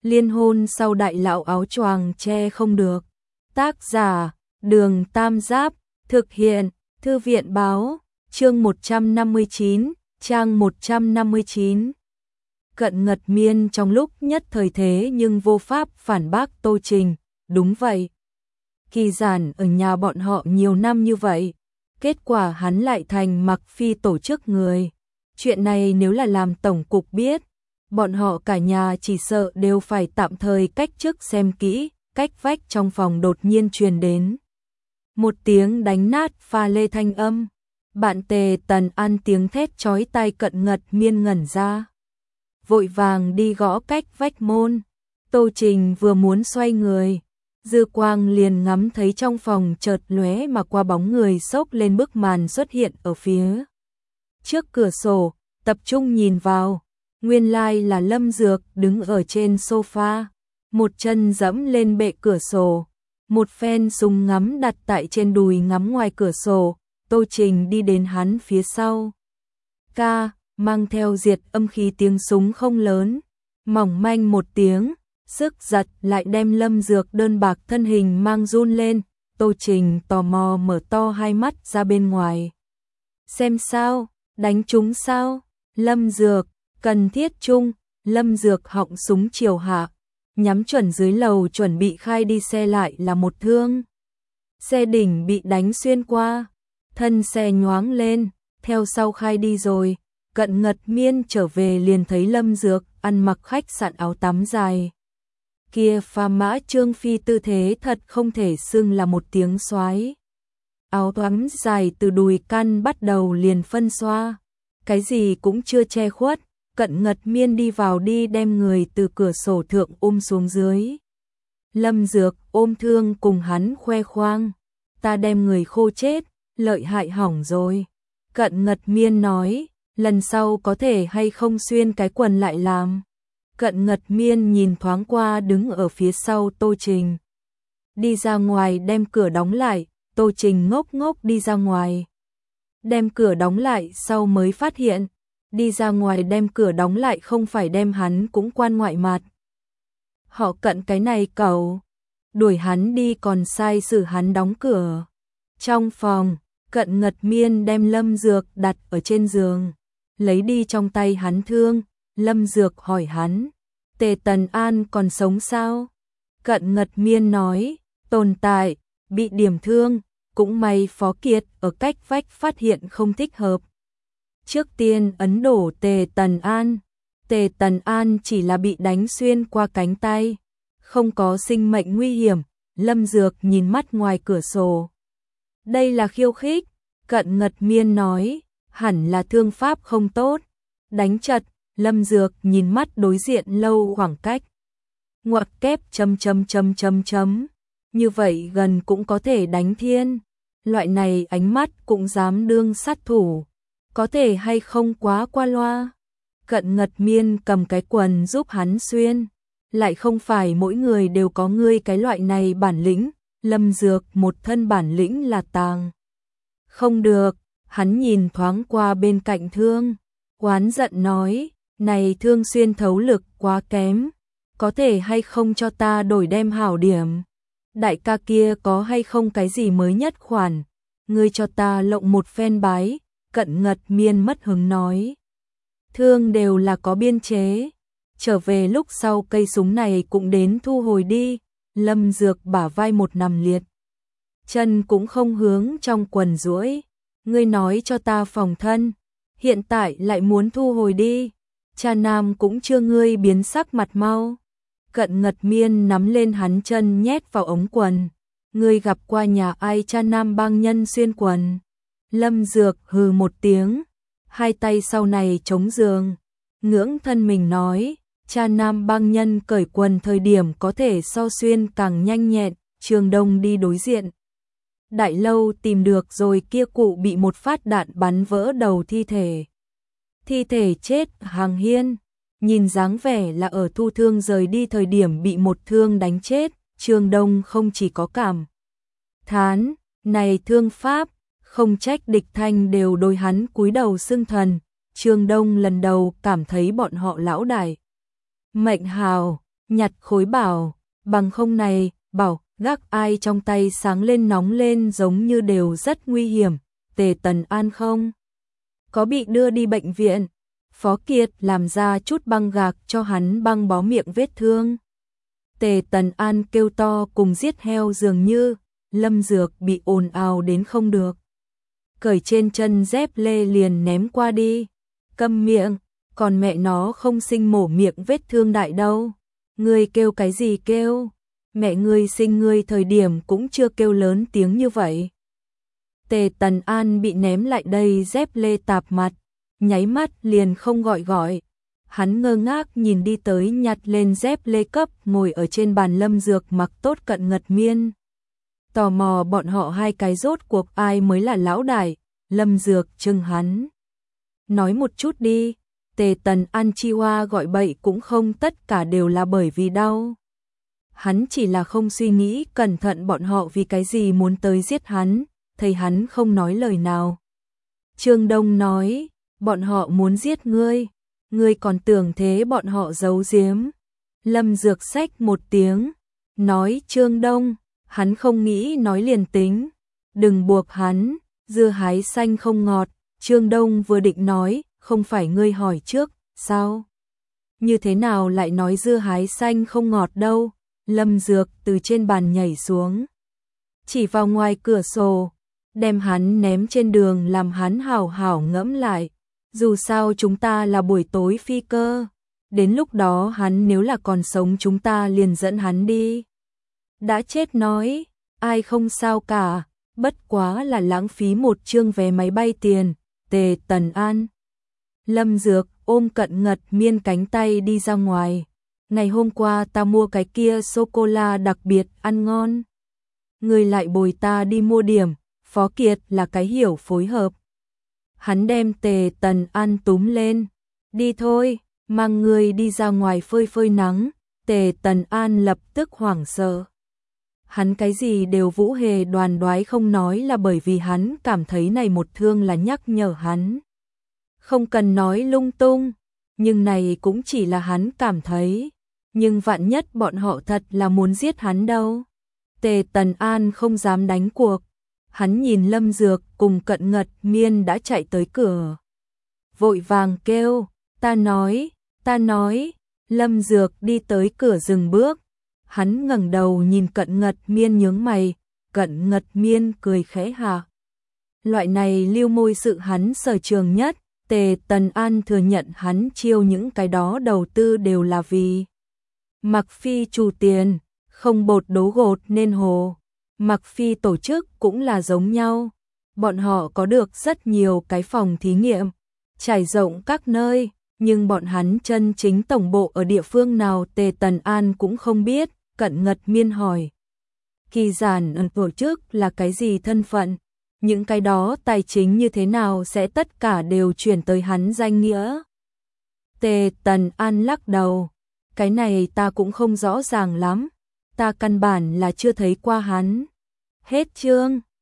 Liên hôn sau đại lão áo choàng che không được. Tác giả, Đường Tam Giáp, thực hiện, Thư viện báo, chương 159, trang 159. Cận Ngật Miên trong lúc nhất thời thế nhưng vô pháp phản bác Tô Trình, đúng vậy. Kỳ Giản ở nhà bọn họ nhiều năm như vậy, kết quả hắn lại thành Mặc Phi tổ chức người. Chuyện này nếu là làm tổng cục biết, bọn họ cả nhà chỉ sợ đều phải tạm thời cách chức. Xem kỹ, cách vách trong phòng đột nhiên truyền đến một tiếng đánh nát pha lê thanh âm. Bạn Tề Tần An tiếng thét chói tai. Cận Ngật Miên ngẩn ra, vội vàng đi gõ cách vách môn. Tô Trình vừa muốn xoay người, dư quang liền ngắm thấy trong phòng chợt lóe mà qua bóng người xốc lên bức màn xuất hiện ở phía trước cửa sổ, tập trung nhìn vào, nguyên lai là Lâm Dược đứng ở trên sofa, một chân dẫm lên bệ cửa sổ, một phen súng ngắm đặt tại trên đùi ngắm ngoài cửa sổ. Tô Trình đi đến hắn phía sau, mang theo diệt âm khí, tiếng súng không lớn, mỏng manh một tiếng, sức giật lại đem Lâm Dược đơn bạc thân hình mang run lên. Tô Trình tò mò mở to hai mắt ra bên ngoài. Xem sao, đánh trúng sao? Lâm Dược, cần thiết chung. Lâm Dược họng súng chiều hạ, nhắm chuẩn dưới lầu chuẩn bị khai đi xe, lại là một thương. Xe đỉnh bị đánh xuyên qua, thân xe nhoáng lên, theo sau khai đi rồi. Cận Ngật Miên trở về liền thấy Lâm Dược ăn mặc khách sạn áo tắm dài. Kia pha mã trương phi tư thế thật không thể xưng là một tiếng soái. Áo tắm dài từ đùi căn bắt đầu liền phân xoa, cái gì cũng chưa che khuất. Cận Ngật Miên đi vào đi đem người từ cửa sổ thượng ôm xuống dưới. Lâm Dược ôm thương cùng hắn khoe khoang, ta đem người khô chết, lợi hại hỏng rồi. Cận Ngật Miên nói, lần sau có thể hay không xuyên cái quần lại làm. Cận Ngật Miên nhìn thoáng qua đứng ở phía sau Tô Trình, đi ra ngoài đem cửa đóng lại. Tô Trình ngốc ngốc đi ra ngoài, đem cửa đóng lại sau mới phát hiện, đi ra ngoài đem cửa đóng lại không phải đem hắn cũng quan ngoại mặt. Họ Cận cái này cậu, đuổi hắn đi còn sai xử hắn đóng cửa. Trong phòng, Cận Ngật Miên đem Lâm Dược đặt ở trên giường, lấy đi trong tay hắn thương. Lâm Dược hỏi hắn, Tề Tần An còn sống sao? Cận Ngật Miên nói, tồn tại, bị điểm thương, cũng may Phó Kiệt ở cách vách phát hiện không thích hợp, trước tiên ấn đổ Tề Tần An. Tề Tần An chỉ là bị đánh xuyên qua cánh tay, không có sinh mệnh nguy hiểm. Lâm Dược nhìn mắt ngoài cửa sổ, đây là khiêu khích. Cận Ngật Miên nói, hẳn là thương pháp không tốt, đánh chật. Lâm Dược nhìn mắt đối diện lâu khoảng cách, ngoặc kép ... Như vậy gần cũng có thể đánh thiên, loại này ánh mắt cũng dám đương sát thủ, có thể hay không quá qua loa. Cận Ngật Miên cầm cái quần giúp hắn xuyên, lại không phải mỗi người đều có ngươi cái loại này bản lĩnh. Lâm Dược một thân bản lĩnh là tàng không được. Hắn nhìn thoáng qua bên cạnh thương, oán giận nói, này thương xuyên thấu lực quá kém, có thể hay không cho ta đổi đem hảo điểm. Đại ca kia có hay không cái gì mới nhất khoản, ngươi cho ta lộng một phen bái. Cận Ngật Miên mất hứng nói, thương đều là có biên chế, trở về lúc sau cây súng này cũng đến thu hồi đi. Lâm Dược bả vai một nằm liệt, chân cũng không hướng trong quần duỗi, ngươi nói cho ta phòng thân, hiện tại lại muốn thu hồi đi, cha nam cũng chưa ngươi biến sắc mặt mau. Cận Ngật Miên nắm lên hắn chân nhét vào ống quần, ngươi gặp qua nhà ai cha nam bang nhân xuyên quần? Lâm Dược hừ một tiếng, hai tay sau này chống giường, ngưỡng thân mình nói, cha nam bang nhân cởi quần thời điểm có thể so xuyên càng nhanh nhẹn. Trường Đông đi đối diện đại lâu tìm được rồi kia cụ bị một phát đạn bắn vỡ đầu thi thể chết hàng hiên, nhìn dáng vẻ là ở thu thương rời đi thời điểm bị một thương đánh chết. Trường Đông không chỉ có cảm thán, này thương pháp, không trách địch thanh đều đối hắn cúi đầu xưng thần. Trường Đông lần đầu cảm thấy bọn họ lão đại mệnh hào, nhặt khối bảo, bằng không này, bảo, gác ai trong tay sáng lên nóng lên giống như đều rất nguy hiểm, Tề Tần An không có bị đưa đi bệnh viện. Phó Kiệt làm ra chút băng gạc cho hắn băng bó miệng vết thương. Tề Tần An kêu to cùng giết heo dường như, Lâm Dược bị ồn ào đến không được. Cởi trên chân dép lê liền ném qua đi. Câm miệng, còn mẹ nó không sinh mổ miệng vết thương đại đâu. Ngươi kêu cái gì kêu? Mẹ ngươi sinh ngươi thời điểm cũng chưa kêu lớn tiếng như vậy. Tề Tần An bị ném lại đây dép lê tạp mặt, nháy mắt liền không gọi. Hắn ngơ ngác nhìn đi tới nhặt lên dép lê cấp ngồi ở trên bàn Lâm Dược mặc tốt Cận Ngật Miên. Tò mò bọn họ hai cái rốt cuộc ai mới là lão đại. Lâm Dược chừng hắn. Nói một chút đi, Tề Tần An chi hoa gọi bậy cũng không tất cả đều là bởi vì đau. Hắn chỉ là không suy nghĩ cẩn thận bọn họ vì cái gì muốn tới giết hắn, thấy hắn không nói lời nào. Trương Đông nói, bọn họ muốn giết ngươi còn tưởng thế bọn họ giấu giếm. Lâm Dược xách một tiếng, nói Trương Đông, hắn không nghĩ nói liền tính, đừng buộc hắn, dưa hái xanh không ngọt. Trương Đông vừa định nói, không phải ngươi hỏi trước, sao? Như thế nào lại nói dưa hái xanh không ngọt đâu? Lâm Dược từ trên bàn nhảy xuống, chỉ vào ngoài cửa sổ, đem hắn ném trên đường làm hắn hảo hảo ngẫm lại. Dù sao chúng ta là buổi tối phi cơ, đến lúc đó hắn nếu là còn sống chúng ta liền dẫn hắn đi. Đã chết nói, ai không sao cả, bất quá là lãng phí một chương vé máy bay tiền. Tề Tần An. Lâm Dược ôm Cận Ngật Miên cánh tay đi ra ngoài. Ngày hôm qua ta mua cái kia sô-cô-la đặc biệt ăn ngon. Người lại bồi ta đi mua điểm. Phó Kiệt là cái hiểu phối hợp. Hắn đem Tề Tần An túm lên. Đi thôi, mang người đi ra ngoài phơi phơi nắng. Tề Tần An lập tức hoảng sợ. Hắn cái gì đều Vũ Hề đoán đoái không nói là bởi vì hắn cảm thấy này một thương là nhắc nhở hắn. Không cần nói lung tung, nhưng này cũng chỉ là hắn cảm thấy. Nhưng vạn nhất bọn họ thật là muốn giết hắn đâu. Tề Tần An không dám đánh cuộc. Hắn nhìn Lâm Dược cùng Cận Ngật Miên đã chạy tới cửa. Vội vàng kêu, ta nói. Lâm Dược đi tới cửa dừng bước. Hắn ngẩng đầu nhìn Cận Ngật Miên nhướng mày. Cận Ngật Miên cười khẽ hạ. Loại này lưu môi sự hắn sở trường nhất. Tề Tần An thừa nhận hắn chiêu những cái đó đầu tư đều là vì Mặc Phi trù tiền, không bột đấu gột nên hồ. Mặc Phi tổ chức cũng là giống nhau. Bọn họ có được rất nhiều cái phòng thí nghiệm, trải rộng các nơi, nhưng bọn hắn chân chính tổng bộ ở địa phương nào Tề Tần An cũng không biết. Cận Ngật Miên hỏi. Kỳ giản tổ chức là cái gì thân phận? Những cái đó tài chính như thế nào sẽ tất cả đều chuyển tới hắn danh nghĩa? Tề Tần An lắc đầu. Cái này ta cũng không rõ ràng lắm. Ta căn bản là chưa thấy qua hắn. Hết chương.